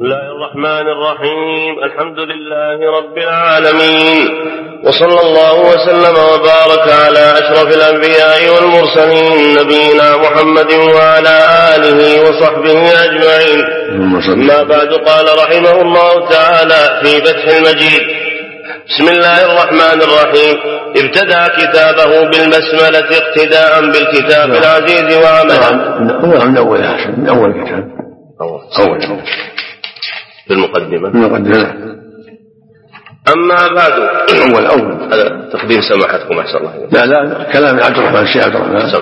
بسم الله الرحمن الرحيم. الحمد لله رب العالمين، وصلى الله وسلم وبارك على أشرف الأنبياء والمرسلين نبينا محمد وعلى آله وصحبه أجمعين. أما بعد، قال رحمه الله تعالى في فتح المجيد: بسم الله الرحمن الرحيم. ابتدأ كتابه بالبسملة اقتداء بالكتاب العزيز وعملا. من أول كتاب أول في المقدمة. أما بعد، أول هذا تقديم سماحتكم أحسن الله. لا كلام عبد الرحمن الشيخ عبد الرحمن.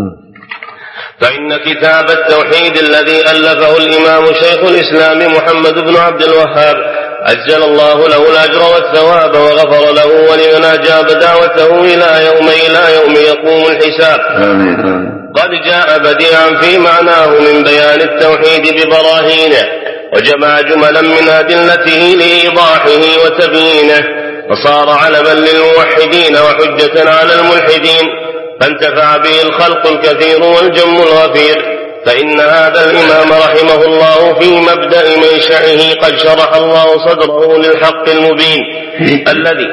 فإن كتاب التوحيد الذي ألفه الإمام شيخ الإسلام محمد بن عبد الوهاب أجل الله له الأجر والثواب وغفر له ولمن أجاب دعوته إلى يوم يقوم الحساب. قد جاء بديعا في معناه من بيان التوحيد ببراهينه، وجمع جملا من أدلته لإيضاحه وتبيينه، فصار علما للموحدين وحجة على الملحدين، فانتفع به الخلق الكثير والجم الغفير. فإن هذا الإمام رحمه الله في مبدأ منشأه قد شرح الله صدره للحق المبين الذي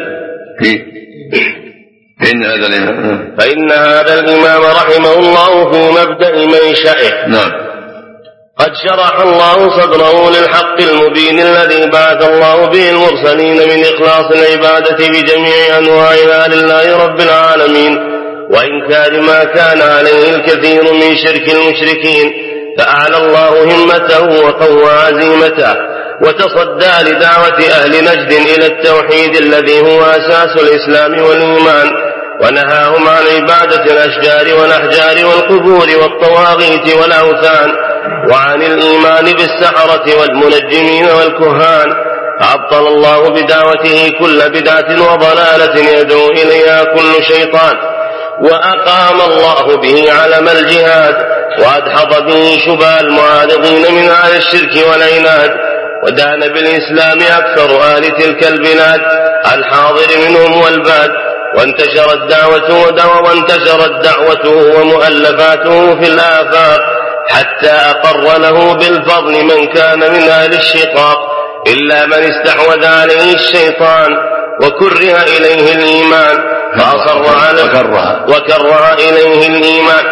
فإن هذا الإمام رحمه الله في مبدأ منشأه قد شرح الله صدره للحق المبين الذي بعث الله به المرسلين من إخلاص العبادة بجميع أنواعها لله رب العالمين، وإنكار ما كان عليه الكثير من شرك المشركين، فأعلى الله همته وقوى عزيمته، وتصدى لدعوة أهل نجد إلى التوحيد الذي هو أساس الإسلام والإيمان، ونهاهم عن عبادة الأشجار والأحجار والقبور والطواغيت والأوثان، وعن الإيمان بالسحرة والمنجمين والكهان، فأبطل الله بدعوته كل بدعة وضلالة يدعو إليها كل شيطان، وأقام الله به علم الجهاد، وأدحض به شبه المعارضين من أهل الشرك والعناد، ودان بالإسلام أكثر أهل تلك البلاد الحاضر منهم والباد، وانتشرت دعوته ومؤلفاته في الآفاق، حتى أقر له بالفضل من كان من أهل الشقاق، إلا من استحوذ عليه الشيطان وكره إليه الإيمان وكره إليه الإيمان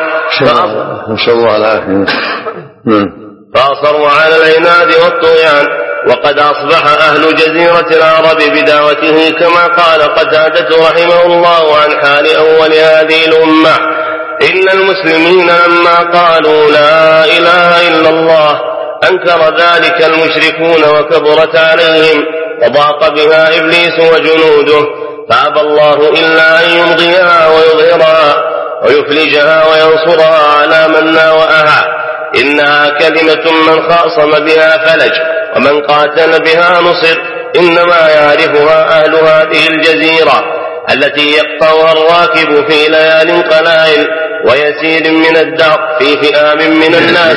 فأصروا على العناد والطغيان. وقد أصبح أهل جزيرة العرب بدعوته كما قال قتادة رحمه الله عن حال أول هذه الأمة: إن المسلمين لما قالوا لا إله إلا الله أنكر ذلك المشركون وكبرت عليهم، وضاق بها إبليس وجنوده، فأبى الله إلا أن يمضيها ويظهرها ويفلجها وينصرها على من ناوأها. إنها كلمة من خاصم بها فلج، ومن قاتل بها نصر. إنما يعرفها أهل هذه الجزيرة التي يقطعها الراكب في ليال قلائل ويسير من الدهر في فئام من الناس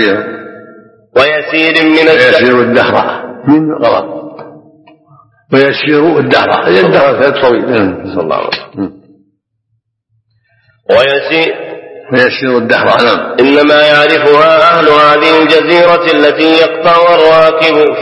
ويسير الدهر من غلط ويسير الدهر طويل صلى الله عليه وسلم ويسير الدهر. إنما يعرفها أهل هذه الجزيرة التي يقطع الراكب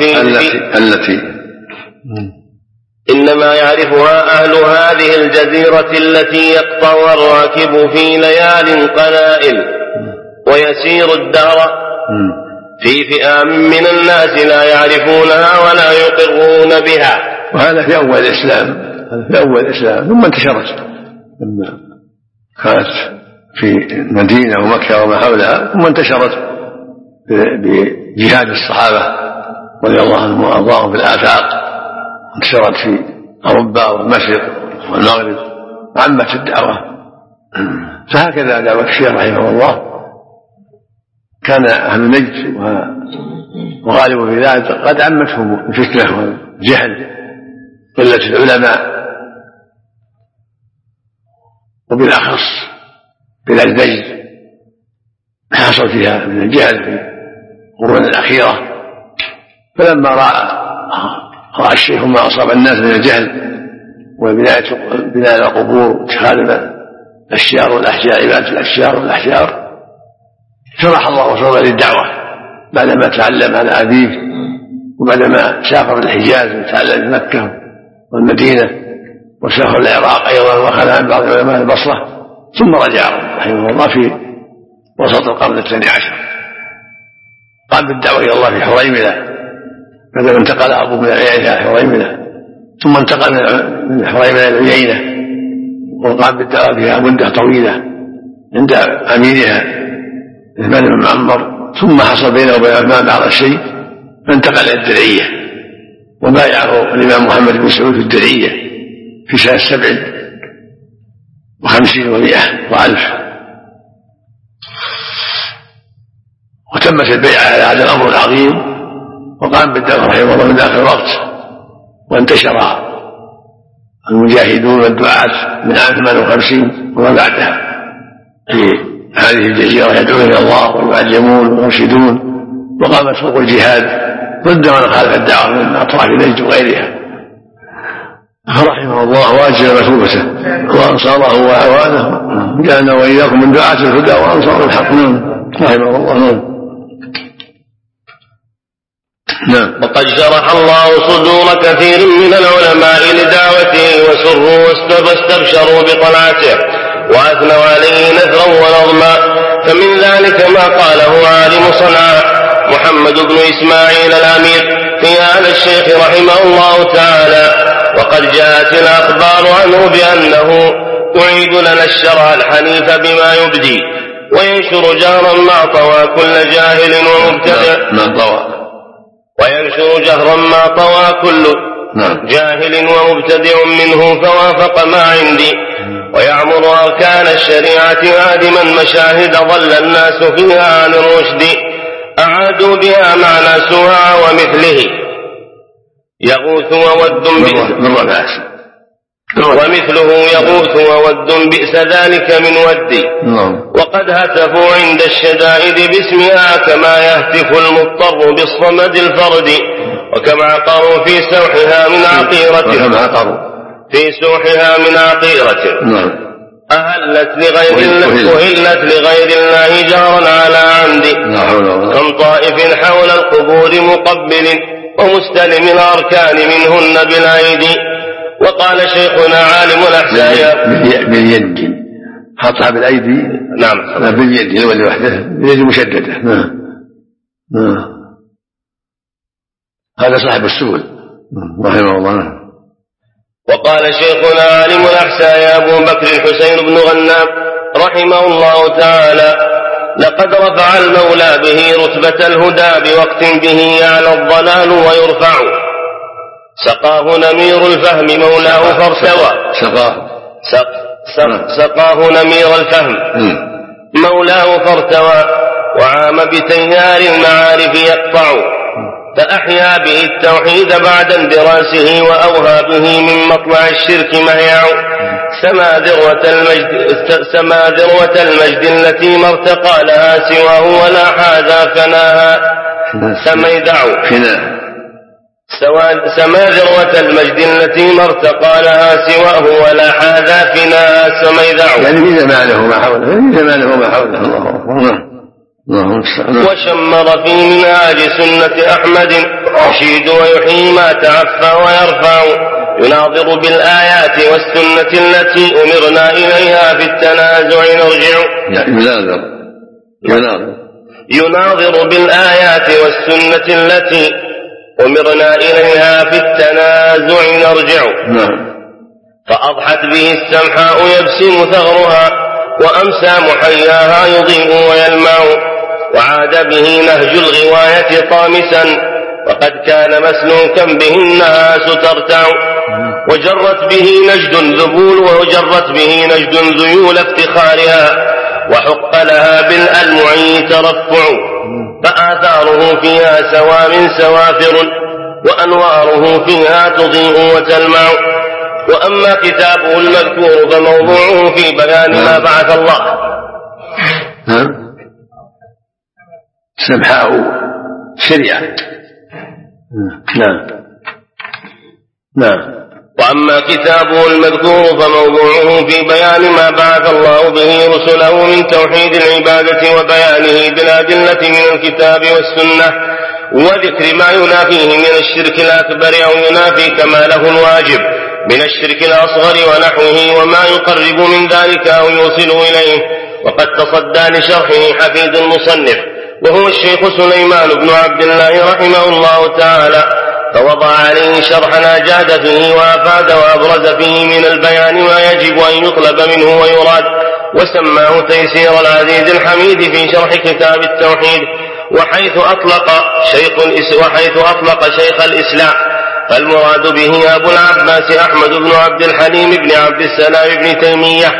إنما يعرفها أهل هذه الجزيرة التي يقطع الراكب في ليال قلائل ويسير الدهر في فئام من الناس لا يعرفونها ولا يقرون بها. وهذا في أول الإسلام ثم انتشرت لما كانت في المدينة ومكة وما حولها، ثم انتشرت بجهاد الصحابة رضي الله عنهم وأرضاهم في الآفاق، انتشرت في أوروبا والمشرق والمغرب، عمت الدعوة. فهكذا دعوة الشيخ رحمه الله، كان أهل نجد وغالب في ذلك قد عمتهم الفتنة والجهل، قلة العلماء، وبالأخص بلاد نجد حصل فيها من الجهل في القرون الأخيرة. فلما رأى الشيخ ما أصاب الناس من الجهل وبناء القبور واتخاذ الأشجار والأحجار، عبادة الأشجار والأحجار، شرح الله صدره للدعوة بعدما تعلم عن أبيه وبعدما سافر الحجاز وتعلم مكة والمدينة وسافر العراق أيضا وأخذ عن بعض علماء البصرة ثم رجع رحمه الله في وسط القرن 12 قام بالدعوة إلى الله في حريملة بعدما انتقل أبوه من العيينة إلى حريملة ثم انتقل من حريملة إلى العيينة وقام بالدعوة فيها مدة طويلة عند أميرها عثمان بن معمر ثم حصل بينه وبين عثمان بعض الشيء فانتقل إلى الدرعية وبايعه الإمام محمد بن سعود في الدرعية في سنة 57 و100 و1000 وتمت البيعة على هذا الأمر العظيم وقام بالدعوة رحمه الله من ذاك الوقت وانتشر المجاهدون والدعاة من عام 58 وما بعدها في هذه الجزيرة يدعون إلى الله ويعلمون ويرشدون وقامت فوق الجهاد ضد من خالف الدعوة من أطراف نجد وغيرها فرحمه الله وأجل مثوبته وأنصاره وأعوانه جعلنا وإياكم من دعاة الهدى وأنصار الحق رحمه الله. نعم. وقد شرح الله صدور كثير من العلماء لدعوته وسروا واستبشروا بطلعته وأثنوا عليه نثرا ونظما فمن ذلك ما قاله عالم صنعاء محمد بن إسماعيل الأمير في هذا الشيخ رحمه الله تعالى وقد جاءت الأخبار عنه بأنه يعيد لنا الشرع الحنيف بما يبدي وينشر جهرا ما طوى كل جاهل ومبتدع وينشر جهرا ما طوى كل جاهل ومبتدع منه فوافق ما عندي ويعمر أركان الشريعة عادما مشاهد ضل الناس فيها عن الرشد أعادوا بها معنى سواع ومثله يغوث وود ومثله يغوث وود بئس ذلك من ودي وقد هتفوا عند الشدائد باسمها كما يهتف المضطر بالصمد الفرد وكما عقروا في سوحها من عقيرة أهلت لغير الله جهرا على عمد كم طائف حول القبور مقبل ومستلم الأركان منهن بالأيدي. وقال شيخنا عالم الأحساء باليد حطها بالأيدي نعم باليد هو لوحده باليد مشددة هذا صاحب السبل رحمه الله. وقال شيخنا عالم الأحساء أبو بكر الحسين بن غنام رحمه الله تعالى لقد رفع المولى به رتبة الهدى بوقت به يعلى الضلال ويرفع سقاه نمير الفهم مولاه فارتوى سقاه نمير الفهم مولاه فارتوى وعام بتيار المعارف يقطع فأحيا به التوحيد بعد اندراسه وأوهى به من مطلع الشرك مهيع سما ذروة المجد التي ما ارتقى لها سواه ولا حاذا فناها سميدع سما ذروة المجد التي ما ارتقى لها سواه ولا حاذا فناها سميدع يعني في زمانه ما حوله الله وشمر في منهاج سنة أحمد يشيد ويحيي ما تعفى ويرفع يناظر بالآيات والسنة التي أمرنا إليها في التنازع نرجع يناظر بالآيات والسنة التي أمرنا إليها في التنازع نرجع فأضحت به السمحاء يبسم ثغرها وأمسى محياها يضيء ويلمع وعاد به نهج الغواية طامسا وقد كان مسلوكا به الناس ترتع وجرت به نجد ذيول افتخارها وحق لها بالألمع ترفع فآثاره فيها سوافر وأنواره فيها تضيء وتلمع. وأما كتابه المذكور فموضوعه في بيان ما بعث الله سمحاء شريعة نعم. وأما كتابه المذكور فموضوعه في بيان ما بعث الله به رسله من توحيد العبادة وبيانه بالأدلة من الكتاب والسنة وذكر ما ينافيه من الشرك الأكبر أو ينافي كماله الواجب من الشرك الأصغر ونحوه وما يقرب من ذلك أو يوصل إليه. وقد تصدى لشرحه حفيد المصنف وهو الشيخ سليمان بن عبد الله رحمه الله تعالى، فوضع عليه شرحا أجاد فيه وأفاد وأبرز فيه من البيان ما يجب أن يطلب منه ويراد، وسماه تيسير العزيز الحميد في شرح كتاب التوحيد. وحيث أطلق شيخ الإسلام فالمراد به أبو العباس أحمد بن عبد الحليم بن عبد السلام بن تيمية،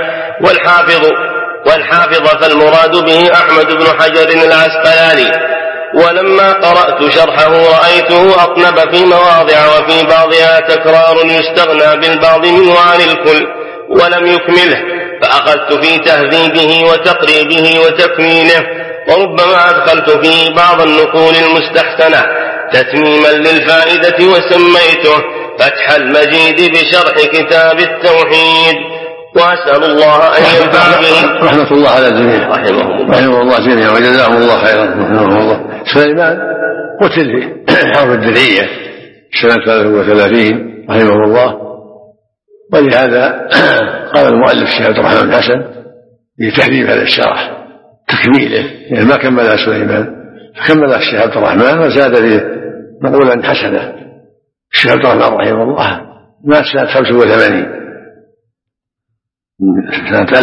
والحافظ فالمراد به أحمد بن حجر العسقلاني. ولما قرأت شرحه رأيته أطنب في مواضع وفي بعضها تكرار يستغنى بالبعض منه عن الكل ولم يكمله، فأخذت في تهذيبه وتقريبه وتكميله، وربما أدخلت فيه بعض النقول المستحسنة تتميما للفائدة، وسميته فتح المجيد بشرح كتاب التوحيد. وأسأل الله أن ينفع به. رحمة الله على الجميع رحمه الله جميعا وجزاهم الله خيرا رحمه الله. سليمان قتل في حرب الدرعية سنة 33 رحمه الله، ولهذا قال المؤلف الشيخ عبد الرحمن الحسن في تهذيب هذا الشرح تكميله، يعني ما كملها سليمان فكملها الشيخ عبد الرحمن وزاد فيه نقولا حسنة. الشيخ عبد الرحمن رحمه الله مات سنة 85 سنة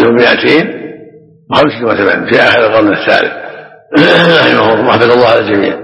1285 في آخر القرن الثالث رحمه الله رحمة الله على الجميع.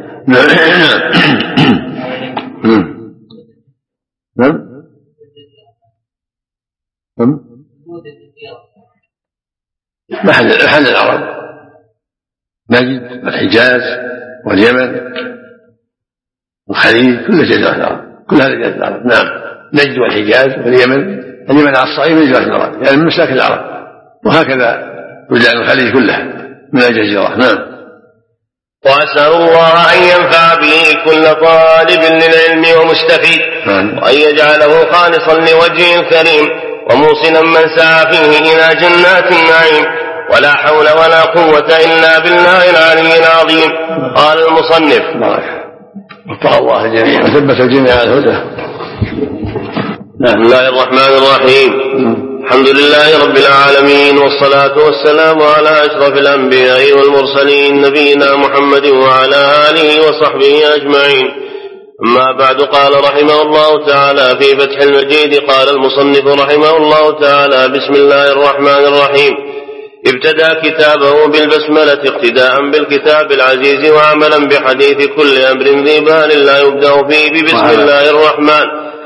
محل العرب نجد والحجاز واليمن والخليج كل جزيرة العرب، كل هذه جزيرة العرب. نعم، نجد والحجاز واليمن، اليمن على الصعيد من جزيرة العرب يعني من مساكن العرب، وهكذا بلدان الخليج كلها من الجزيرة. نعم. وأسأل الله أن ينفع به كل طالب للعلم ومستفيد، وأن يجعله خالصا لوجهه الكريم وموصلا من سعى فيه إلى جنات النعيم. ولا حول ولا قوة إلا بالله العلي العظيم. قال المصنف وفق الله الجميع وثبت الجميع على الهدى. بسم الله الرحمن الرحيم. الحمد لله رب العالمين، والصلاة والسلام على أشرف الأنبياء والمرسلين نبينا محمد وعلى آله وصحبه أجمعين. أما بعد، قال رحمه الله تعالى في فتح المجيد قال المصنف رحمه الله تعالى: بسم الله الرحمن الرحيم. ابتدأ كتابه بالبسملة اقتداء بالكتاب العزيز وعملا بحديث كل أمر ذي بال لا يبدأ فيه ببسم الله الرحمن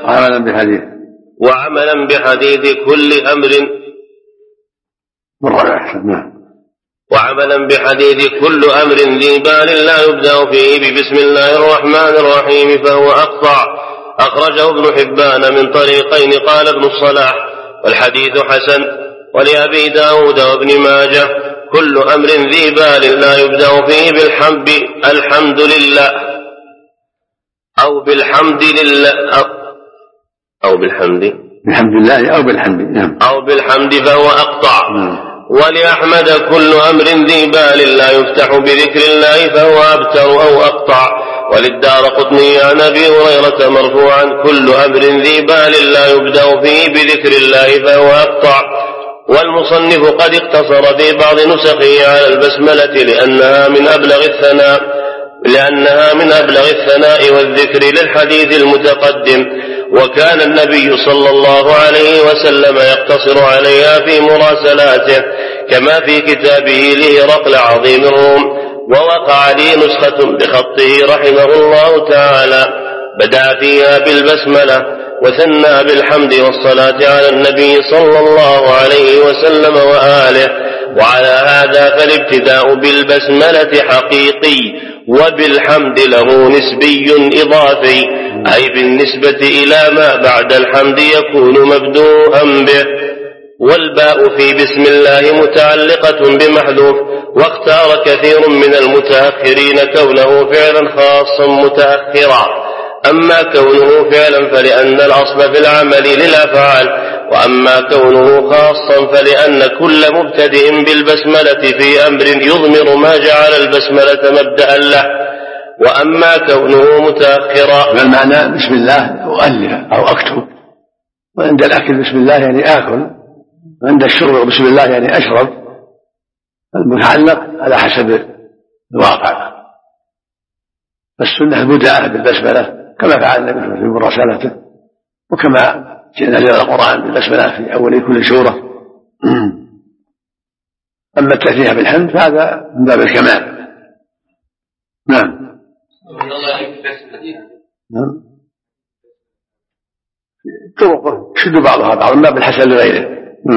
وعملا بحديث كل أمر وعملا بحديث كل أمر ذي بال لا يبدأ فيه ببسم الله الرحمن الرحيم فهو أقطع. أخرجه ابن حبان من طريقين قال ابن الصلاح والحديث حسن. ولأبي داود وابن ماجه كل أمر ذي بال لا يبدأ فيه بالحمد الحمد لله أو بالحمد لله أو بالحمد فهو أقطع. ولأحمد كل أمر ذي بال لا يفتح بذكر الله فهو أبتر أو أقطع. وللدارقطني عن أبي هريرة مرفوعا كل أمر ذي بال لا يبدأ فيه بذكر الله فهو أقطع. والمصنف قد اقتصر في بعض نسخه على البسملة لأنها من أبلغ الثناء والذكر للحديث المتقدم، وكان النبي صلى الله عليه وسلم يقتصر عليها في مراسلاته كما في كتابه لهرقل عظيم الروم. ووقع لي نسخة بخطه رحمه الله تعالى بدأ فيها بالبسملة وثنى بالحمد والصلاة على النبي صلى الله عليه وسلم وآله. وعلى هذا فالابتداء بالبسملة حقيقي، وبالحمد له نسبي إضافي، أي بالنسبة إلى ما بعد الحمد يكون مبدوءا به. والباء في بسم الله متعلقة بمحذوف، واختار كثير من المتأخرين كونه فعلا خاصا متأخرا. أما كونه فعلا فلأن الأصل في العمل للأفعال، وأما كونه خاصا فلأن كل مبتدئ بالبسملة في أمر يضمر ما جعل البسملة مبدأ له. وأما كونه متأخرا. المعنى بسم الله أؤلف أو أكتب، وعند الأكل بسم الله يعني آكل، وعند الشرب بسم الله يعني أشرب. المتعلق على حسب الواقع، فالسنة البداءة بالبسملة كما فعل النبي في مراسلته، وكما جئنا إلى القرآن بالبسملة في أول كل سورة. أما التثنية بالحمد فهذا من باب الكمال. نعم. طرقه شد بعضها بعضا من باب الحسن لغيره.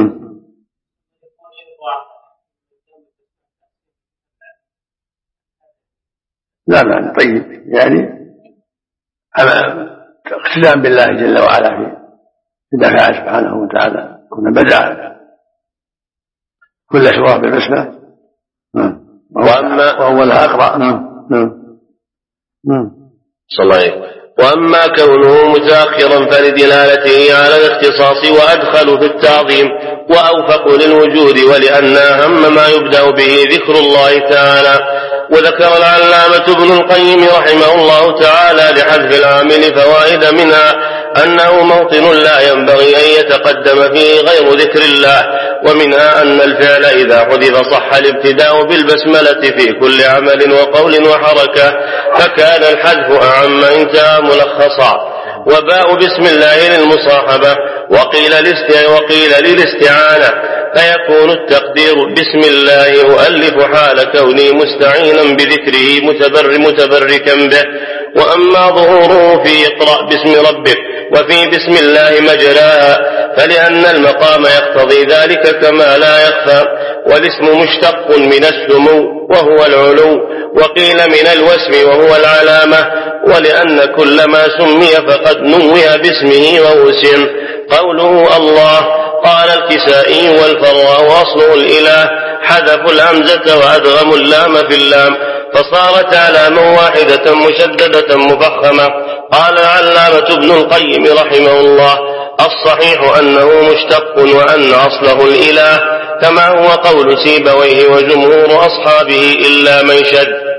لا معنى طيب، يعني اقتداء بالله جل وعلا في دفاعه سبحانه وتعالى، كنا بدأ كل سورة بالبسملة وأولها أقرأ. صلى الله عليه. وأما كونه متأخرا فلدلالته على الاختصاص وأدخل في التعظيم وأوفق للوجود، ولأن أهم ما يبدأ به ذكر الله تعالى. وذكر العلامة ابن القيم رحمه الله تعالى لحذف العامل فوائد، منها أنه موطن لا ينبغي أن يتقدم فيه غير ذكر الله، ومنها أن الفعل إذا حذف صح الابتداء بالبسملة في كل عمل وقول وحركة، فكان الحذف أعم انتهى ملخصا. وباء بسم الله للمصاحبة وقيل للاستعانة، فيكون التقدير بسم الله أؤلف حال كوني مستعينا بذكره متبركا به. وأما ظهوره في اقرأ باسم ربك وفي بسم الله مجراها، فلأن المقام يقتضي ذلك كما لا يخفى، والاسم مشتق من السمو وهو العلو، وقيل من الوسم وهو العلامة، ولأن كل ما سمي فقد نوه باسمه ووسم. قوله الله قال الكسائي والفراء أصله الإله، حذفوا الهمزة وأدغموا اللام في اللام فصارت علامة واحدة مشددة مفخمة. قال العلامة ابن القيم رحمه الله الصحيح أنه مشتق وأن أصله الإله، كما هو قول سيبويه وجمهور أصحابه إلا من شد،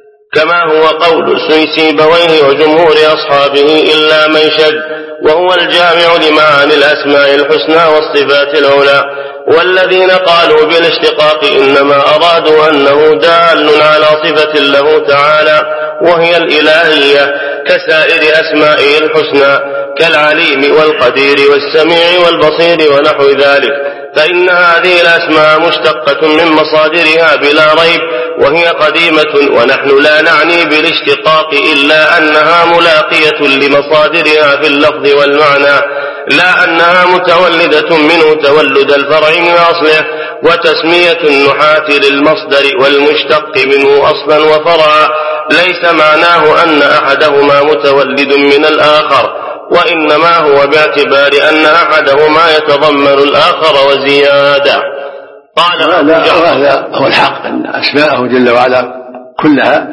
وهو الجامع لمعاني الأسماء الحسنى والصفات العلى. والذين قالوا بالاشتقاق إنما أرادوا أنه دال على صفة له تعالى وهي الإلهية كسائر أسمائه الحسنى كالعليم والقدير والسميع والبصير ونحو ذلك، فإن هذه الأسماء مشتقة من مصادرها بلا ريب، وهي قديمة، ونحن لا نعني بالاشتقاق إلا أنها ملاقية لمصادرها في اللفظ والمعنى، لا أنها متولدة منه تولد الفرع من أصله. وتسمية النحاة للمصدر والمشتق منه أصلا وفرعا ليس معناه أن أحدهما متولد من الآخر، وإنما هو باعتبار أن أحدهما يتضمن الآخر وزيادة. قال هذا هو الحق، أن أسماءه جل وعلا كلها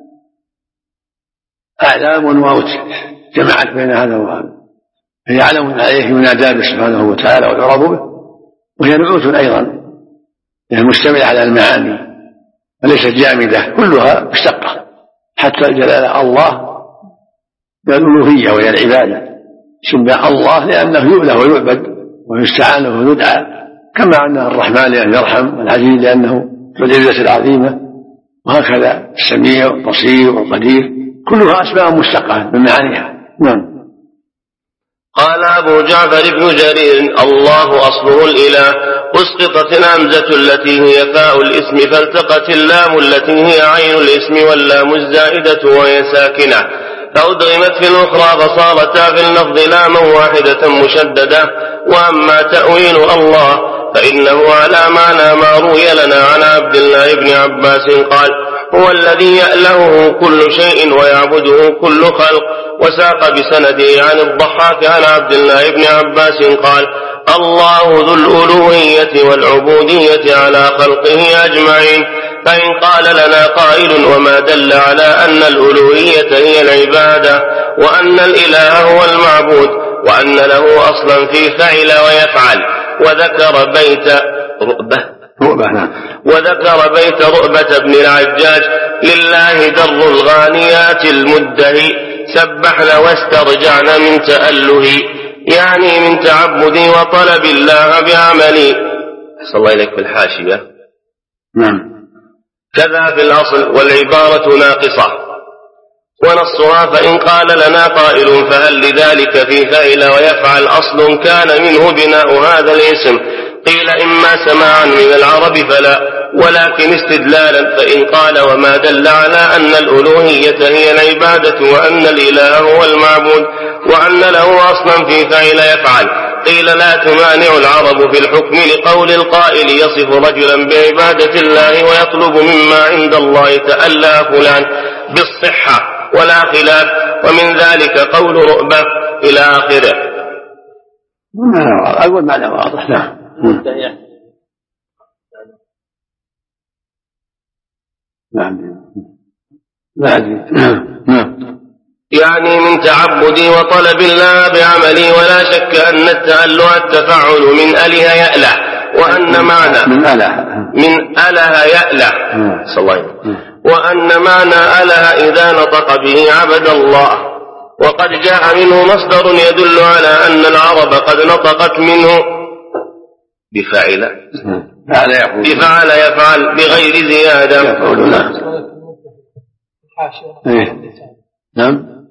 أعلام ونوات جمعت بين هذا وهذا، هي علم عليه ينادى به سبحانه وتعالى ويعرض به، وهي نعوت أيضا هي مشتملة على المعاني وليست جامدة، كلها مشتقة، حتى الجلالة الله بالألوهية وهي العبادة، سمى الله لأنه يؤله ويعبد ويستعان ويدعى، كما أنه الرحمن لأنه يرحم، والعزيز لأنه ذو العزة العظيمة، وهكذا السميع والبصير والقدير كلها أسماء مشتقة من معانيها. نعم. قال أبو جعفر بن جرير الله أصله الإله، أسقطت الهمزة التي هي فاء الاسم فالتقت اللام التي هي عين الاسم واللام الزائدة وهي ساكنة فأدغمت في الأخرى فصارتا في اللفظ لاما واحدة مشددة. وأما تأويل الله فإنه على معنى ما روي لنا عن عبد الله بن عباس قال هو الذي يألهه كل شيء ويعبده كل خلق. وساق بسنده عن الضحاك عن عبد الله بن عباس قال الله ذو الألوهية والعبودية على خلقه أجمعين. فإن قال لنا قائل وما دل على أن الألوهية هي العبادة وأن الإله هو المعبود وأن له أصلا في فعل ويفعل، وذكر بيت رؤبة وذكر بيت رؤبة بن العجاج: لله در الغانيات المدهي، سبحنا واسترجعنا من تأله، يعني من تعبدي وطلب الله بعملي. أحسن الله إليك في الحاشية. كذا في الأصل والعبارة ناقصة، ونصها: فإن قال لنا قائل فهل لذلك في فعل ويفعل أصل كان منه بناء هذا الاسم؟ قيل: إما سماعا من العرب فلا، ولكن استدلالا، فإن قال: وما دل على أن الألوهية هي العبادة وأن الإله هو المعبود وأن له أصلا في فعل يفعل، قيل: لا تمانع العرب في الحكم لقول القائل يصف رجلا بعبادة الله ويطلب مما عند الله تألى فلان بالصحة ولا خلاف، ومن ذلك قول رؤبة إلى آخره. أقول معنى واضح. يعني من تعبدي وطلب الله بعملي، ولا شك أن التأله التفعل من أله يأله، وأن معنى من أله يأله وأن معنى أله إذا نطق به عبد الله. وقد جاء منه مصدر يدل على أن العرب قد نطقت منه بفعل يفعل بغير زيادة. نعم.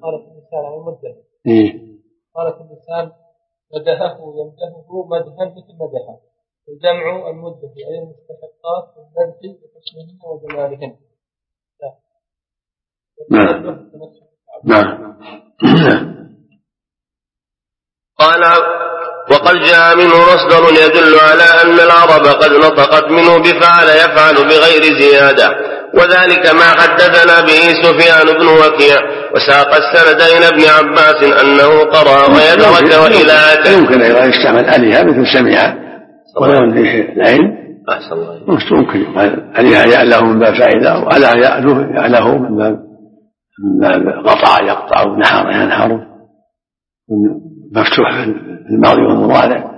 قالت الإنسان مدحه يمدحه مدحا مثل مدحه، الجمع المدح أي المستحقات المدح بحسنهن وجمالهن. قال: وقد جاء منه مصدر يدل على أن العرب قد نطقت منه بفعل يفعل بغير زيادة، وذلك ما حدثنا به سفيان بن وكيع، وساق السند إلى ابن عباس أنه قرأ ويدرك وإلى آتى. يمكن أيضا يستعمل آلهة مثل سمع ويرون به العلم. ممكن آلهة يأله من باب فائدة، وآلهة يأله من باب قطع يقطع ونحر ينحر، مفتوح في الماضي والمضارع.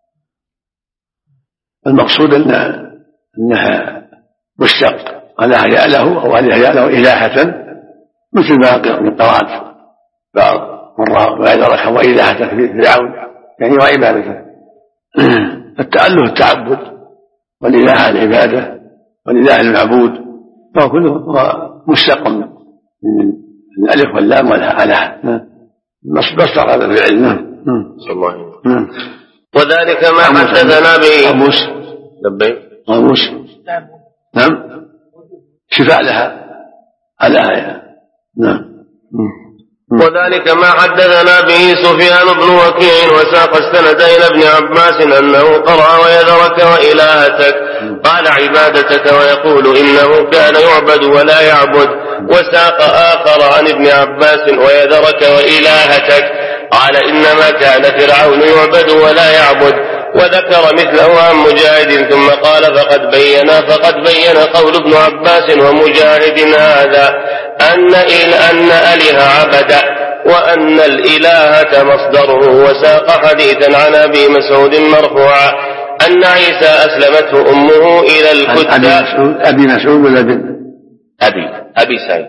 المقصود أنها مشتق، آلهة يأله أو آلهة يأله إلهة، مثل ما قرأت بعض مرة ويدرك وإلهة في فرعون، يعني وعبادته. التأله التعبد، والإله العبادة، والإله المعبود، فهو كله مشتق من الألف واللام والآلهة، مصدر هذا في العلم. وذلك ما حدثنا به قاموس. نعم، شفاء لها الآية. نعم. وذلك ما حدثنا به سفيان بن وكيع، وساق السند إلى ابن عباس أنه قرأ ويذرك وإلهتك، قال عبادتك، ويقول إنه كان يعبد ولا يعبد. وساق آخر عن ابن عباس ويذرك وإلهتك، قال إنما كان فرعون يعبد ولا يعبد. وذكر مثله عن مجاهد، ثم قال فقد بين قول ابن عباس ومجاهد هذا أن أله عبد، وأن الإلهة مصدره. وساق حديثا عن أبي مسعود مرفوعا أن عيسى أسلمته أمه إلى الكتاب. أبي مسعود ولا أبي سعيد.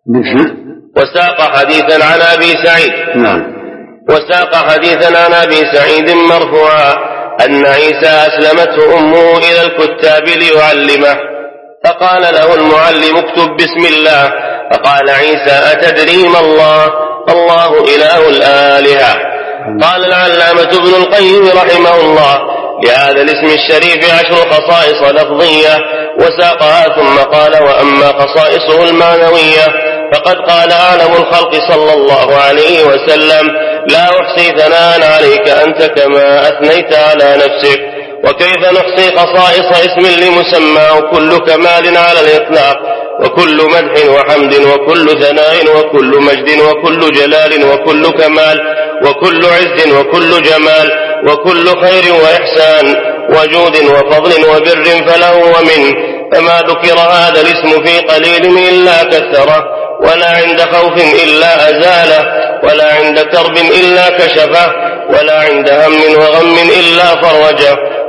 وساق حديثا عن أبي سعيد. وساق حديثا عن أبي سعيد مرفوعا أن عيسى أسلمته أمه إلى الكتاب ليعلمه، فقال له المعلم اكتب بسم الله، فقال عيسى أتدري ما الله؟ الله إله الآلهة. قال العلامة ابن القيم رحمه الله لهذا الاسم الشريف 10 خصائص لفظية، وساقها ثم قال وأما خصائصه المعنوية فقد قال أعلم الخلق صلى الله عليه وسلم لا أحصي ثناء عليك أنت كما أثنيت على نفسك. وكيف نحصي خصائص اسم لمسمى كل كمال على الإطلاق، وكل مدح وحمد وكل ثناء وكل مجد وكل جلال وكل كمال وكل عز وكل جمال وكل خير وإحسان وجود وفضل وبر فله ومنه. فما ذكر هذا الاسم في قليل إلا كثره، ولا عند خوف إلا أزاله، ولا عند كرب إلا كشفه، ولا عند هم وغم إلا فرجه،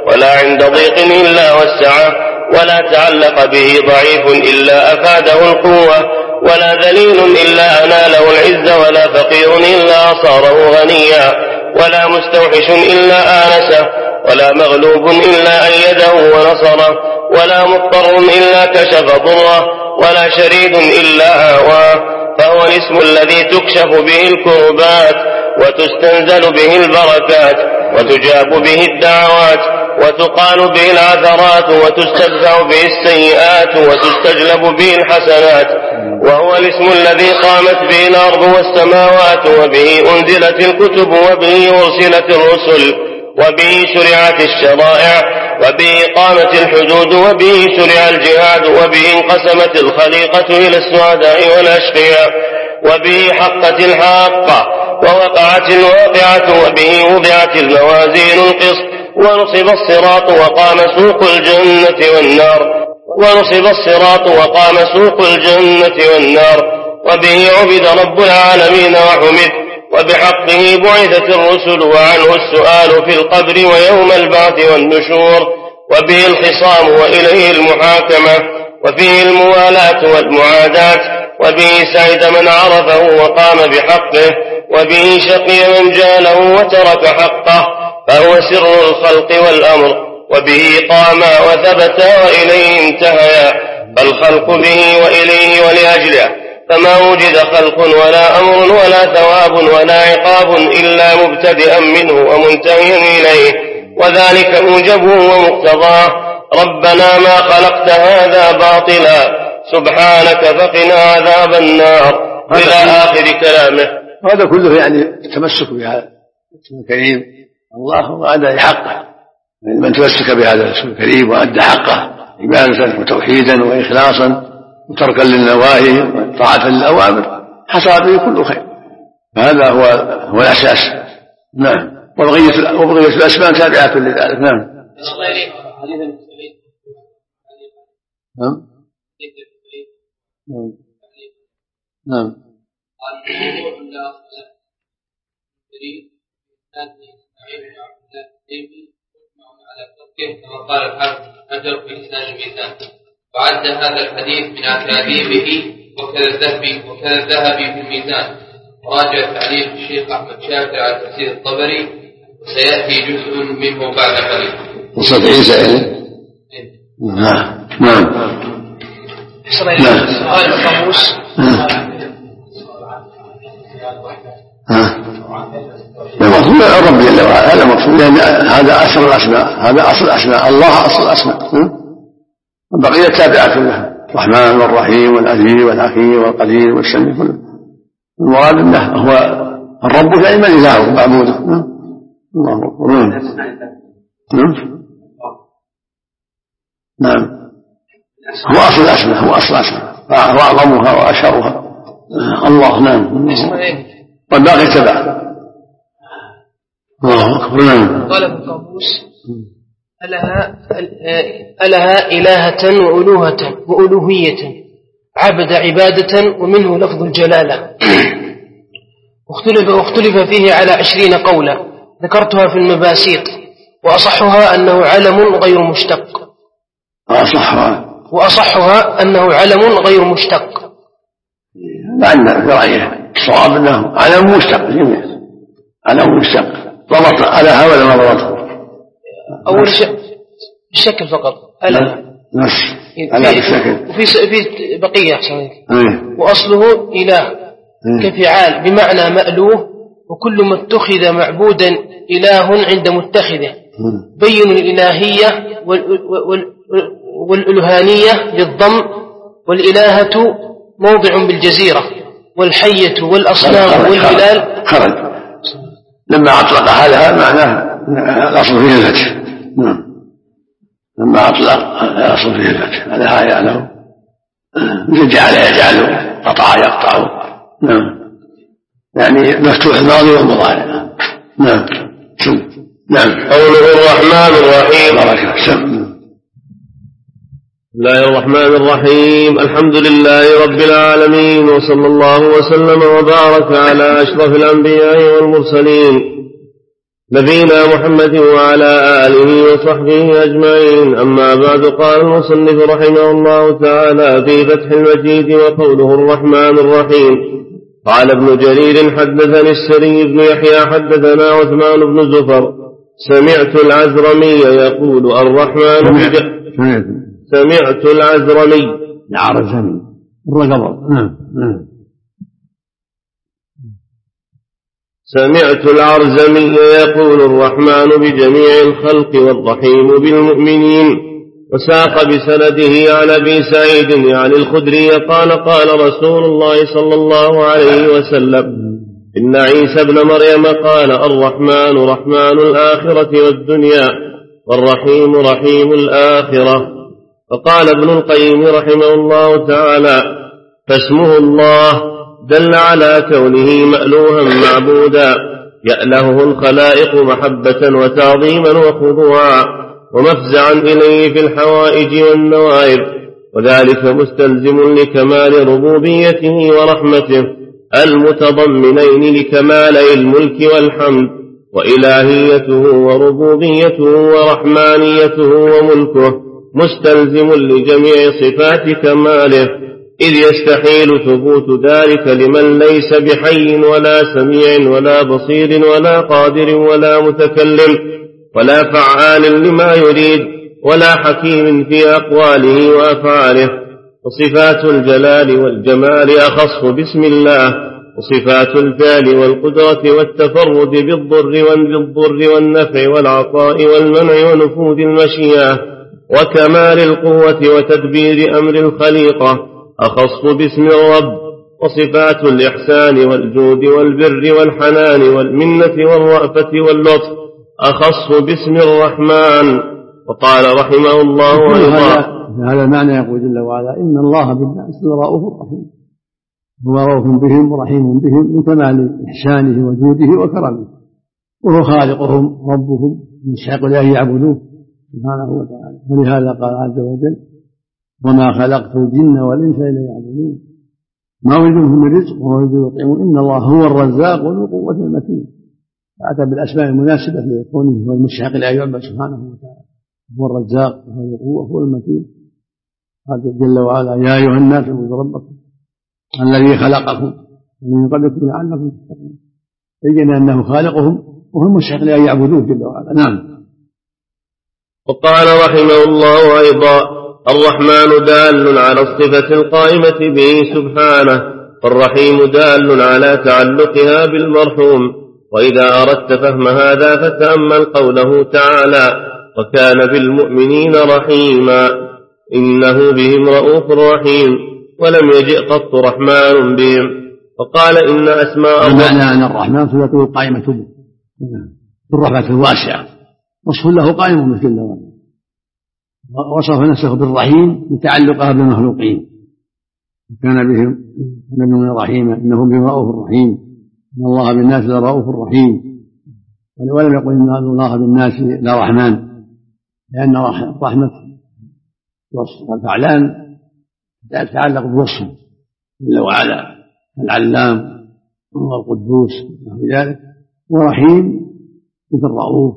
ولا عند ضيق إلا وسعه، ولا تعلق به ضعيف إلا أفاده القوة، ولا ذليل إلا أناله العز، ولا فقير إلا أصاره غنيا، ولا مستوحش إلا آنسه، ولا مغلوب إلا أيده ونصره، ولا مضطر إلا كشف ضره، ولا شريد إلا آواه. فهو الاسم الذي تكشف به الكربات، وتستنزل به البركات، وتجاب به الدعوات، وتقال به العثرات، وتستدفع به السيئات، وتستجلب به الحسنات. وهو الاسم الذي قامت به الأرض والسماوات، وبه أنزلت الكتب، وبه أرسلت الرسل، وبه شرعت الشرائع، وبه قامت الحدود، وبه شرع الجهاد، وبه انقسمت الخليقة إلى السعداء والأشقياء، وبه حقت الحاقة ووقعت الواقعة، وبه وضعت الموازين القسط، ونصب الصراط وقام سوق الجنة والنار، وبه عبد رب العالمين وحمد، وبحقه بعثت الرسل، وعنه السؤال في القبر ويوم البعث والنشور، وبه الخصام وإليه المحاكمة، وفيه الموالاة والمعاداة، وبه سعد من عرفه وقام بحقه، وبه شقي من جاله وترك حقه، فهو سر الخلق والأمر، وبه قاما وثبتا وإليه انتهيا، فالخلق به وإليه ولأجله، فما وجد خلق ولا أمر ولا ثواب ولا عقاب إلا مبتدئا منه ومنتهيا إليه، وذلك موجبه ومقتضاه. ربنا ما خلقت هذا باطلا سبحانك فقنا عذاب النار، إلى آخر كلامه. هذا كله يعني التمسك بهذا الاسم الكريم، الله وأدى حقه. من تمسك بهذا الاسم الكريم وأدى حقه عبادة وتوحيدا وإخلاصا وتركا للنواهي وطاعة للأوامر حصل به كل خير، فهذا هو الأساس. نعم. وبقية الأسماء تابعة لذلك. نعم. نعم. كما قال الحافظ حجر في لسان الميزان، وعد هذا الحديث من أكاذيبه وكذا الذهبي في الميزان. راجع تعليق الشيخ أحمد شاكر على تفسير الطبري، وسيأتي جزء منه بعد قليل. وصد عيسى. نعم. سؤال القاموس. المقصود الرب جل وعلا، هذا مقصود، لأن هذا أصل الأسماء، هذا أصل الأسماء، الله أصل الأسماء، والبقية تابعة لها، الرحمن والرحيم والعزيز والحكيم والقدير والسميع، كله المراد منه هو الرب دائما إلهه معبوده. الله أكبر. نعم. هو أصل الأسماء، وأعظمها وأشهرها الله. نعم. والباقي تبع. الله أكبر. قال ابن قابوس: ألها إلهة وألوهية، عبد عبادة، ومنه لفظ الجلالة. واختلف فيه على 20 قولا، ذكرتها في المباسيط، وأصحها أنه علم غير مشتق. وأصحها أنه علم غير مشتق. لأن في رأيه الصواب أنه علم مشتق، علم مشتق، ضبط ألها ولا ما ضبطه؟ أول شيء بالشكل فقط ألها، وفي بقية وأصله إله كفعال بمعنى مألوه، وكل ما اتخذ معبودا إله عند متخذه. بين الإلهية والألوهانية بالضم، والإلهة موضع بالجزيرة، والحية والأصنام والهلال. خرج لما أطلق هذا معناه الأصل فيه الفتح. لما أطلق الأصل فيه الفتح، هذا يعلم جعل يجعل، قطع يقطع. يعني مفتوح الماضي والمضارع. قوله الرحمن الرحيم. بسم الله الرحمن الرحيم. الحمد لله رب العالمين، وصلى الله وسلم وبارك على أشرف الأنبياء والمرسلين نبينا محمد وعلى آله وصحبه أجمعين. أما بعد، قال المصنف رحمه الله تعالى في فتح المجيد وقوله الرحمن الرحيم: قال ابن جرير حدثني السري بن يحيى حدثنا عثمان بن زفر سمعت العزرمي يقول الرحمن سمعت العزرمي سمعت العرزمي يقول الرحمن بجميع الخلق والرحيم بالمؤمنين. وساق بسنده عن أبي سعيد يعني الخدري قال قال رسول الله صلى الله عليه وسلم: إن عيسى ابن مريم قال الرحمن رحمن الآخرة والدنيا والرحيم رحيم الآخرة. فقال ابن القيم رحمه الله تعالى: فاسمه الله دل على كونه مألوها معبودا يألهه الخلائق محبة وتعظيما وخضوعا ومفزعا إليه في الحوائج والنوائب، وذلك مستلزم لكمال ربوبيته ورحمته المتضمنين لكمالي الملك والحمد، وإلهيته وربوبيته ورحمانيته وملكه مستلزم لجميع صفات كماله، إذ يستحيل ثبوت ذلك لمن ليس بحي ولا سميع ولا بصير ولا قادر ولا متكلم ولا فعال لما يريد ولا حكيم في أقواله وأفعاله. وصفات الجلال والجمال أخص باسم الله، وصفات الفعل والقدرة والتفرد بالضر والنفع والعطاء والمنع ونفوذ المشيئة وكمال القوة وتدبير أمر الخليقة أخص باسم الرب. وصفات الإحسان والجود والبر والحنان والمنة والرأفة واللطف أخص باسم الرحمن. وقال رحمه الله أيضا: هذا المعنى يقول جل وعلا: إن الله بالناس لرؤوف رحيم، هو رؤوف بهم ورحيم بهم لكمال إحسانه وجوده وكرمه، وهو خالقهم ربهم مستحق له يعبدوه سبحانه وتعالى. ولهذا قال عز وجل: وما خلقت الجن والإنس إلا يعبدون ما أريد منهم من رزق وما أريد يطعمون إن الله هو الرزاق ذو القوة المتين. فأتى بالأسماء المناسبة ليكونه هو المستحق لا يعبد سبحانه وتعالى، هو الرزاق وهو القوة هو المتين. قال جل وعلا: يا أيها الناس اعبدوا ربكم الذي خلقكم ومن قبلكم لعلكم تتقون. بين أنه خالقهم وهو المستحق لا يعبدوه جل وعلا. نعم. وقال رحمه الله أيضا: الرحمن دال على الصفة القائمة به سبحانه، والرحيم دال على تعلقها بالمرحوم. وإذا أردت فهم هذا فتأمل قوله تعالى: وكان بالمؤمنين رحيما، إنه بهم رؤوف رحيم، ولم يجئ قط رحمن بهم. وقال إن أسماء المعنى أن الرحمن صفته قائمة به بالرحمة الواسعة، وصف له قائم مثل الله، وصف نفسه بالرحيم لتعلقها بالمخلوقين. وكان بهم نبينا رحيما إنهم بهم رؤوف رحيم، إن الله بالناس لرؤوف رحيم. ولم يقل إن الله بالناس لرحمن، لأن رحمة والفعلان تتعلق بوصفه جل وعلا، العلام والقدوس وفي ذلك. ورحيم مثل رؤوف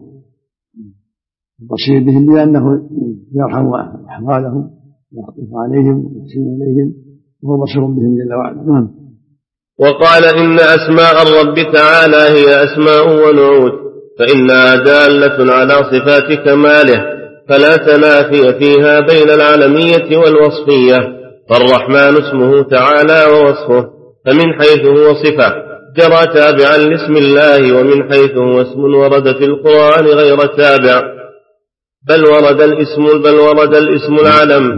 البصير بهم، لأنه يرحم أحوالهم ويعطف عليهم ويحسن إليهم وهو بصير بهم جل وعلا. وقال إن أسماء الرب تعالى هي أسماء ونعوت، فإنها دالة على صفات كماله، فلا تنافي فيها بين العالمية والوصفية. فالرحمن اسمه تعالى ووصفه، فمن حيث هو صفة جرى تابعا لاسم الله، ومن حيث هو اسم ورد في القرآن غير تابع، بل ورد الاسم العلم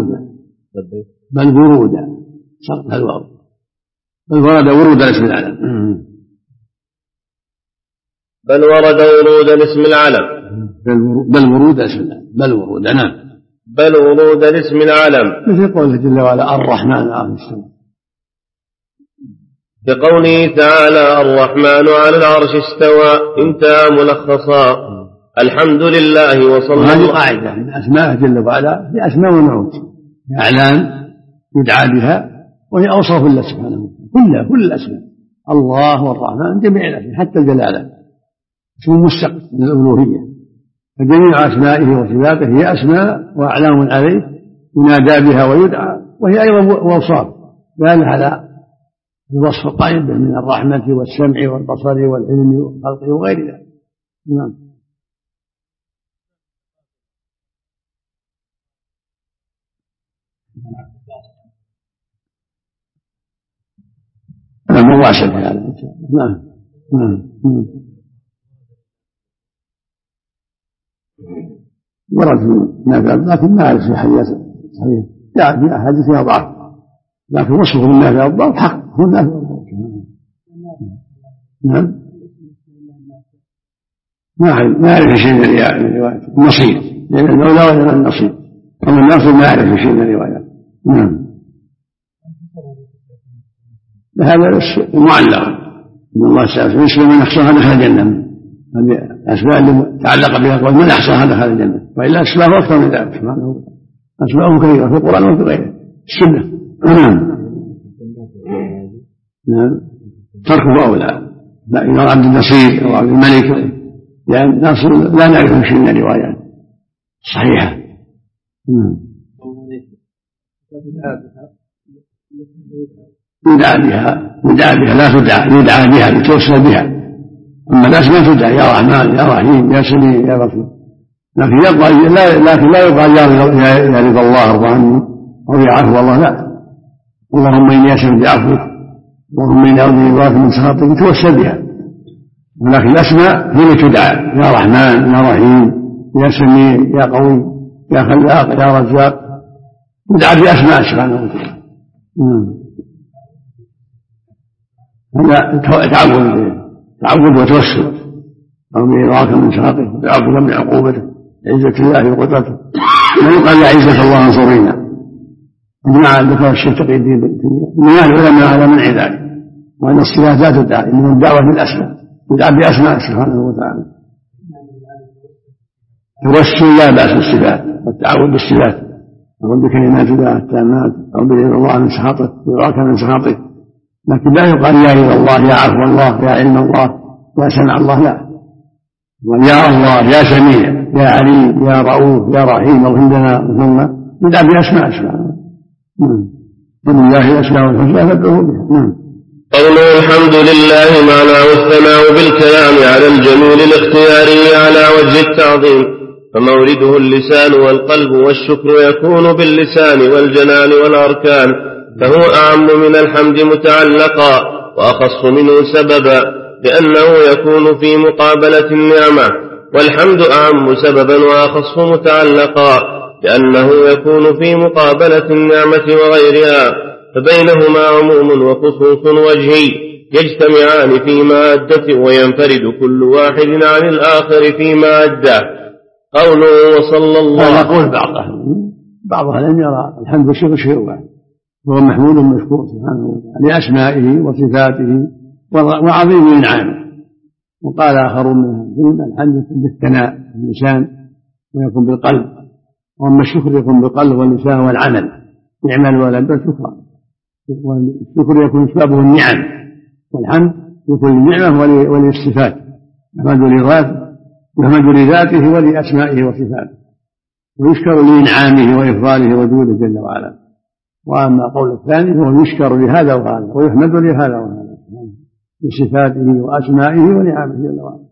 بل ورود الاسم العلم بل ورد ورود الاسم العلم بل ورود الاسم العلم مثل قوله جل وعلا: الرحمن على السماء، بقوله تعالى: الرحمن على العرش استوى، انتهى ملخصا. الحمد لله وصلى الله. هذه قاعدة من أسماء جل وعلا، هي أسماء ونعوت، أعلام يدعى بها، وهي أوصاف الله سبحانه وتعالى كل الأسماء، الله والرحمن جميع الأسماء حتى الجلالة. اسم مشتق من الألوهية، فجميع أسمائه وصفاته هي أسماء وأعلام عليه ينادى بها ويدعى، وهي أيضا أوصاف دالة على الوصف القائم به من الرحمة والسمع والبصر والعلم والخلق وغير ذلك. نعم. أنا مواسع في هذا. نعم. ورد في نافع، لكن ما أعرف في حديث صحيح، جاء في أحاديث فيها ضعف، لكن وصفه بالنافع الضعف حق، هو النافع الضعف. نعم. ما أعرف شيء من الروايات النصيب، لأن المولى ولا النصيب، أما الناصر ما أعرف شيء من الروايات. نعم. هذا معلق ان الله سبحانه وتعالى من احصاها دخل الجنه، هذه الاسماء اللي تعلق بها قول من احصاها دخل الجنه، والا اسماءه اكثر من ذلك سبحانه، اسماءه كثيره في القران وفي غيره السنه. نعم. تركه اولى، لا يرى عبد النصير او عبد الملك، لان الناصر لا نعرف شيء من الروايات صحيحه. يدعى بها لا تدعى، يدعى بها يتوسل بها، أما الناس ما تدعى يا رحمن يا رحيم يا سميع يا بصير، لكن لا يقال يا رضا الله ارضى عني أو يا عفو الله، لا، اللهم إني أسألك بعفوك، اللهم إني أعوذ برضاك من سخطك، يتوسل بها. ولكن الأسماء هي تدعى يا رحمن يا رحيم يا سميع يا قوي يا خلاق يا رزاق، يدعى بأسماء سبحانه وتعالى. هذا تعبد وتوسل، اللهم إني أعوذ من سخطك وأعوذ من عقوبته، عزة الله وقدرته، ما يقال يا عزة الله انصرينا. مع ذكر الشيخ تقي الدين من العلماء على منع ذلك، وأن الصفات لا تدعى، إنما الدعوة بالأسماء، يدعى بأسماء سبحانه وتعالى. التوسل لا بأس بالصفات والتعوذ بالصفات، أقول بكلمات الله التامات، أو برضا الله من سخطك برضاك من سخطك، لكن لا يقال يا رضا الله يا عفو الله يا علم الله يا سمع الله، لا، ويا الله يا سميع يا عليم يا رؤوف يا رحيم اغفر لنا ثم يدعى بأسماء سبحانه. ولله الأسماء الحسنى فادعوه بها. قوله الحمد لله معناه الثناء بالكلام على الجميل الاختياري على وجه التعظيم، فمورده اللسان والقلب، والشكر يكون باللسان والجنان والأركان، فهو أعم من الحمد متعلقا وأخص منه سببا، لأنه يكون في مقابلة النعمة، والحمد أعم سببا وأخص متعلقا لأنه يكون في مقابلة النعمة وغيرها، فبينهما عموم وخصوص وجهي يجتمعان في مادة، وينفرد كل واحد عن الآخر في مادة. قوله وصلى الله. هذا قول بعض أهل يرى الحمد والشكر شيء واحد، وهو محمود مشكور سبحانه وتعالى لأسمائه وصفاته وعظيم إنعامه. وقال آخرون من الحمد يكون بالثناء باللسان ويكون بالقلب، وأما الشكر يكون بالقلب واللسان والعمل، يعمل ولا يبدأ شكرا. والشكر يكون سببه النعم، والحمد يكون للنعمة وللصفات، يحمد لذاته ولأسمائه وصفاته، ويشكر لإنعامه وإفضاله وجوده جل وعلا. وأما القول الثاني فهو يشكر لهذا وهذا ويحمد لهذا وهذا بصفاته وأسمائه ونعمه جل وعلا.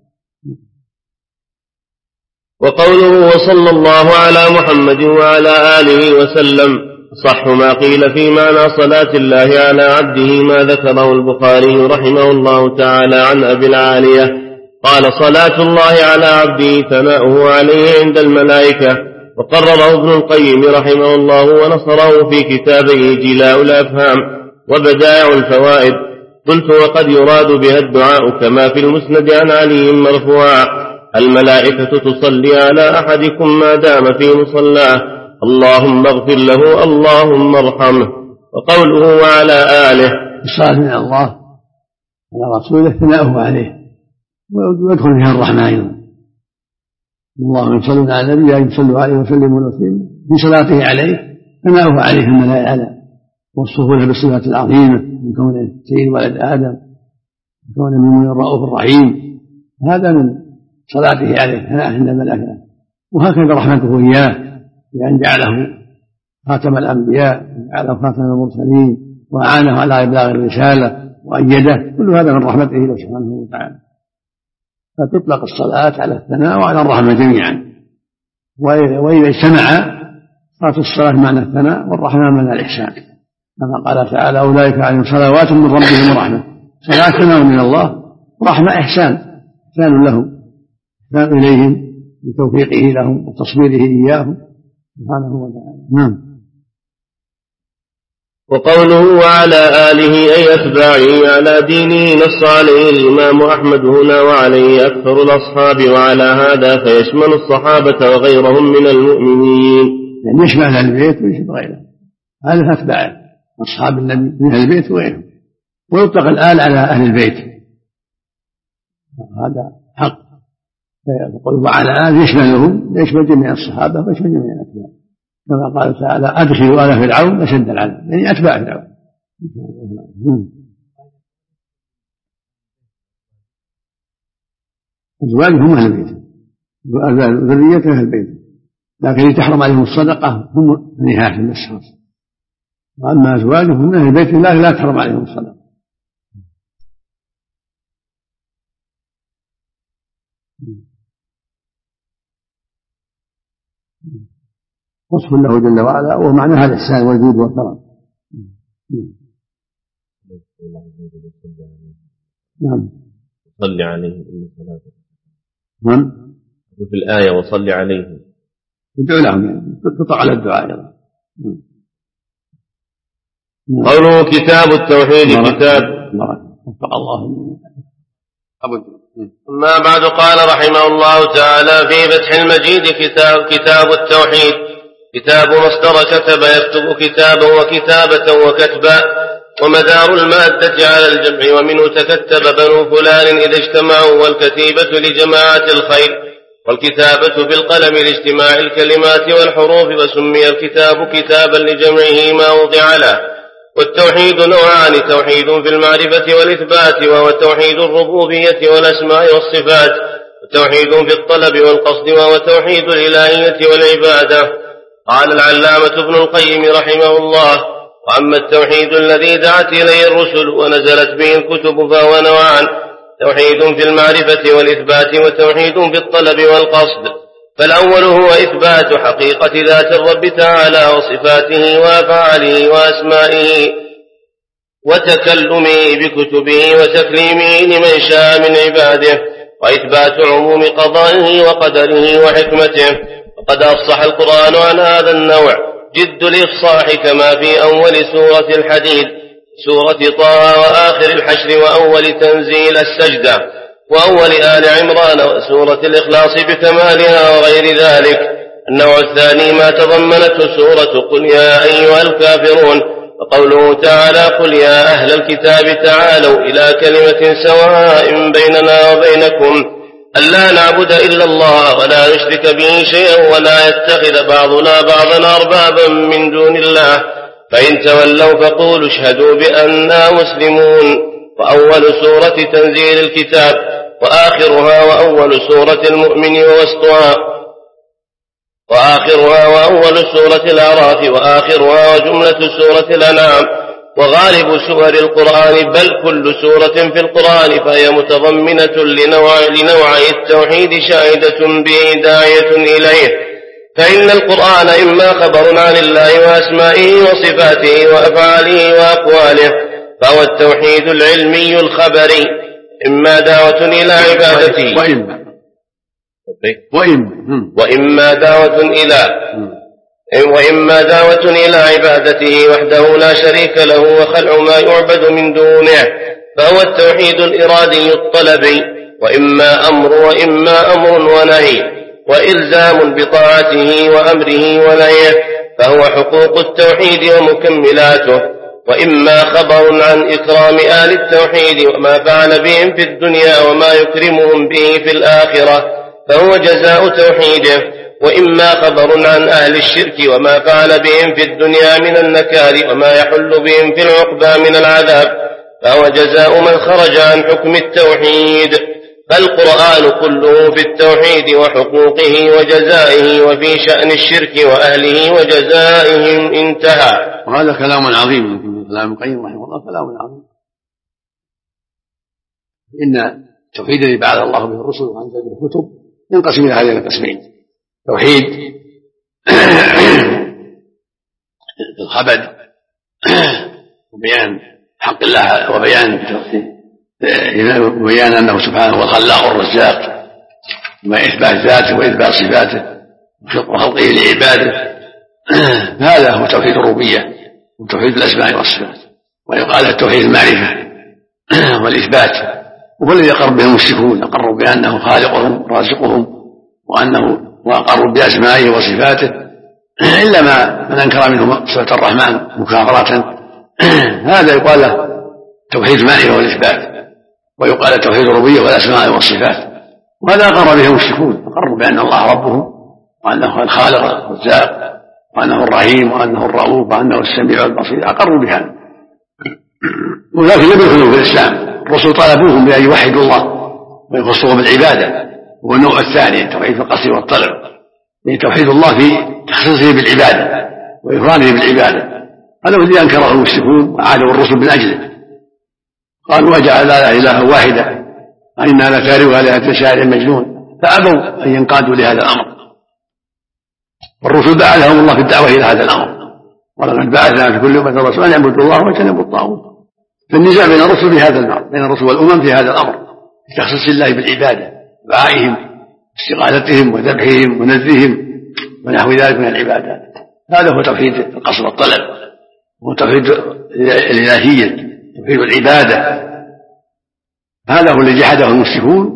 وقوله وصلى الله على محمد وعلى آله وسلم صح ما قيل في معنى صلاة الله على عبده، ما ذكره البخاري رحمه الله تعالى عن أبي العالية قال صلاة الله على عبده ثناؤه عليه عند الملائكة، وقرره ابن القيم رحمه الله ونصره في كتابه جلاء الأفهام وبدائع الفوائد. قلت وقد يراد بها الدعاء كما في المسند عن علي مرفوعا: الملائكة تصلي على أحدكم ما دام في مصلاه، اللهم اغفر له اللهم ارحمه. وقوله وعلى آله الصلاة من الله على رسوله ثناؤه عليه، ويدخل فيها الرحمة أيضا. اللهم صل على النبي صلوا عليه وسلموا تسليما، في صلاته عليه ثناؤه عليه الملائكة، وصفه له بالصفات العظيمة من كونه سيد ولد آدم، من كونه من الرؤوف الرحيم، هذا من صلاته عليه ثناء عند الملائكة، وهكذا رحمته إياه بأن جعله خاتم الأنبياء وجعله خاتم المرسلين وأعانه على إبلاغ الرسالة وأيده، كل هذا من رحمته سبحانه وتعالى. فتطلق الصلاة على الثناء وعلى الرحمة جميعا، وإذا اجتمع صارت الصلاة معنى الثناء والرحمة معنى الإحسان، كما قال تعالى أولئك عليهم صلوات من ربهم ورحمة. صلاة ثناء من الله ورحمة إحسان لهم، إحسان إليهم بتوفيقه لهم وتصويره إياهم سبحانه وتعالى. نعم. وقوله وعلى آله أي أتباعه على دينه نص عليه الإمام أحمد هنا وعليه أكثر الأصحاب، وعلى هذا فيشمل الصحابة وغيرهم من المؤمنين، يعني يشمل أهل البيت ويشمل غيرهم. هذا أتباعه أصحاب النبي من أهل البيت وغيرهم، ويطلق الآل على أهل البيت، هذا حق. يقول وعلى آله يشملهم، يشمل جميع الصحابة ويشمل جميع الأتباع، كما قال تعالى أدخلوا آل فرعون أشد العذاب، يعني أتباع فرعون. أزواجهم أهل البيت، ذريته أهل البيت، لكن تحرم عليهم الصدقة هم بني هاشم بس، وأما أزواجهم من أهل البيت لا تحرم عليهم الصدقة. وصف له جل وعلا، ومعناها الإحسان والجود والكرم. نعم. صل عليه إن صلاتك. نعم. وفي الآية وصل عليه يدعو لهم، يعني تطلق على الدعاء. قوله كتاب التوحيد كتاب. وفق الله. أما بعد، قال رحمه الله تعالى في فتح المجيد كتاب التوحيد. كتاب مصدر كتب يكتب كتابا وكتابة وكتبا، ومدار المادة على الجمع، ومنه تكتب بنو فلان إذا اجتمعوا، والكتيبة لجماعة الخير، والكتابة بالقلم لاجتماع الكلمات والحروف، وسمي الكتاب كتابا لجمعه ما وضع له. والتوحيد نوعان: توحيد في المعرفة والإثبات، وهو توحيد الربوبية والأسماء والصفات، وتوحيد في الطلب والقصد، وهو توحيد الإلهية والعبادة. قال العلامة ابن القيم رحمه الله: وأما التوحيد الذي دعت إليه الرسل ونزلت به الكتب فهو نوعان: توحيد في المعرفة والإثبات، وتوحيد في الطلب والقصد. فالأول هو إثبات حقيقة ذات الرب تعالى وصفاته وأفعاله وأسمائه، وتكلمه بكتبه وتكليمه لمن شاء من عباده، وإثبات عموم قضائه وقدره وحكمته. وقد أفصح القرآن عن هذا النوع جد الإفصاح، كما في أول سورة الحديد، سورة طه، وآخر الحشر، وأول تنزيل السجدة، وأول آل عمران، وسورة الإخلاص بكمالها وغير ذلك. النوع الثاني ما تضمنته سورة قل يا أيها الكافرون، وقوله تعالى: قل يا أهل الكتاب تعالوا إلى كلمة سواء بيننا وبينكم ألا نعبد إلا الله ولا نشرك به شيئا ولا يتخذ بعضنا بعضا أربابا من دون الله، فإن تولوا فقولوا اشهدوا بأننا مسلمون. وأول سورة تنزيل الكتاب، وآخرها وأول سورة المؤمن ووسطها، وآخرها وأول سورة الأعراف، وآخرها وجملة سورة الأنعام. وغالب سور القرآن، بل كل سورة في القرآن، فهي متضمنة لنوعي التوحيد شاهدة به داعية إليه. فإن القرآن إما خبر عن الله وأسمائه وصفاته وأفعاله وأقواله، فهو التوحيد العلمي الخبري، إما دعوة إلى عبادته وإما دعوة إلى عبادته وحده لا شريك له، وخلع ما يعبد من دونه، فهو التوحيد الإرادي الطلبي، وإما أمر ونهي، وإلزام بطاعته وأمره ونهيه، فهو حقوق التوحيد ومكملاته. وإما خبر عن إكرام آل التوحيد وما فعل بهم في الدنيا وما يكرمهم به في الآخرة، فهو جزاء توحيده. وإما خبر عن أهل الشرك وما فعل بهم في الدنيا من النكال وما يحل بهم في العقبى من العذاب، فهو جزاء من خرج عن حكم التوحيد. فالقرآن كله في التوحيد وحقوقه وجزائه وفي شأن الشرك وأهله وجزائهم انتهى. وهذا كلام عظيم من كلام القيم رحمه الله، كلام عظيم. إن التوحيد الذي بعث الله به الرسل وأنزل به الكتب ينقسم إلى هذين القسمين: توحيد الخبر وبيان حق الله وبيان أنه سبحانه هو الخلاق والرزاق، وما إثبات ذاته وإثبات صفاته وخلقه لعباده. هذا هو توحيد الربوبية وتوحيد الأسماء والصفات، ويقال التوحيد المعرفة والإثبات. وهو الذي يقر به المشركون، أقروا بأنه خالقهم رازقهم وأقروا بأسمائه وصفاته، إلا من أنكر منهم صفة الرحمن مكابرة. هذا يقال له توحيد المعرفة والإثبات، ويقال توحيد الربوبية والأسماء والصفات. وهذا أقر به المشركون، أقروا بأن الله ربهم وأنه الخالق الرزاق وأنه الرحيم وأنه الرؤوف وأنه السميع البصير، أقروا بهذا. ولكن لم يدخلوا في الإسلام. الرسل طلبوهم بأن يوحدوا الله ويخصوه بالعبادة، هو النوع الثاني توحيد القصد والطلب، يعني توحيد الله في تخصيصه بالعبادة وإفراده بالعبادة. هذا الذي أنكره المشركون وعادوا الرسل من أجله، قالوا وجعل إله واحدا أئنا لتاركوا آلهة شاعر مجنون، فأبوا أن ينقادوا لهذا الأمر. والرسل بعثهم الله في الدعوة إلى هذا الأمر، ولقد بعثنا في كل أمة رسولا أن يعبدوا الله واجتنبوا الطاغوت. فالنزاع بين الرسل في هذا الأمر، بين الرسل والأمم في هذا الأمر، في تخصيص الله بالعبادة، دعائهم استغاثتهم وذبحهم ونذرهم ونحو ذلك من العبادات. هذا هو توحيد القصد والطلب، هو توحيد الإلهية، توحيد العبادة. هذا هو الذي جحده المشركون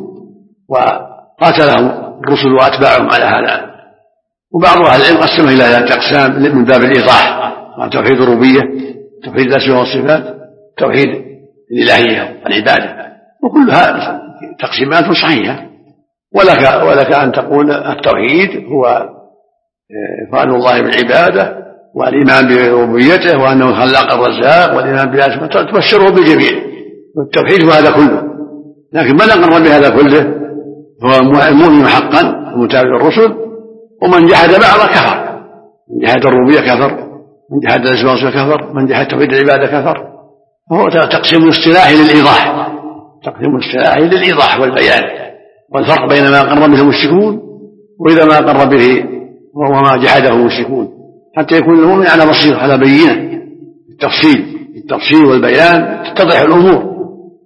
وقاتلهم الرسل وأتباعهم على هذا. وبعض أهل العلم قسمه إلى ثلاثة أقسام من باب الإيضاح: توحيد الربوبية، توحيد الأسماء والصفات، توحيد الإلهية والعبادة. وكلها تقسيمات صحيحة. ولك أن تقول التوحيد هو إفراد الله بالعبادة والإيمان بربوبيته وأنه خلاق الرزاق والإيمان بأسماء، تبشره بالجميع. والتوحيد هو هذا كله. لكن من أقر بهذا كله هو المؤمن حقا المتابع للرسل، ومن جحد بعضه كفر. من جحد الربوبية كفر، من جحد الأسماء والصفات كفر، من جحد توحيد العبادة كفر. وهو تقسيم اصطلاحي للإيضاح، تقسيم اصطلاحي للإيضاح والبيان، والفرق بين ما أقر به المشركون وإذا ما أقر به وما جحده المشركون، حتى يكون المؤمن على بصيرة على بينة التفصيل والبيان تتضح الأمور.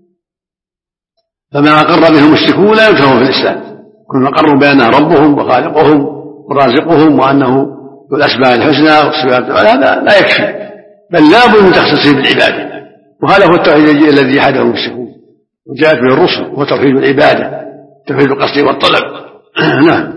فما أقر به المشركون لا يدخلون في الإسلام. كل ما أقروا بأنه ربهم وخالقهم ورازقهم وأنه ذو الأسماء الحسنى والصفات، هذا لا يكفي، بل لا بد من تخصيصه بالعبادة. وهذا هو التوحيد الذي جحده المشركون وجاءت به الرسل، هو توحيد العبادة، توحيد القصد والطلب. نعم.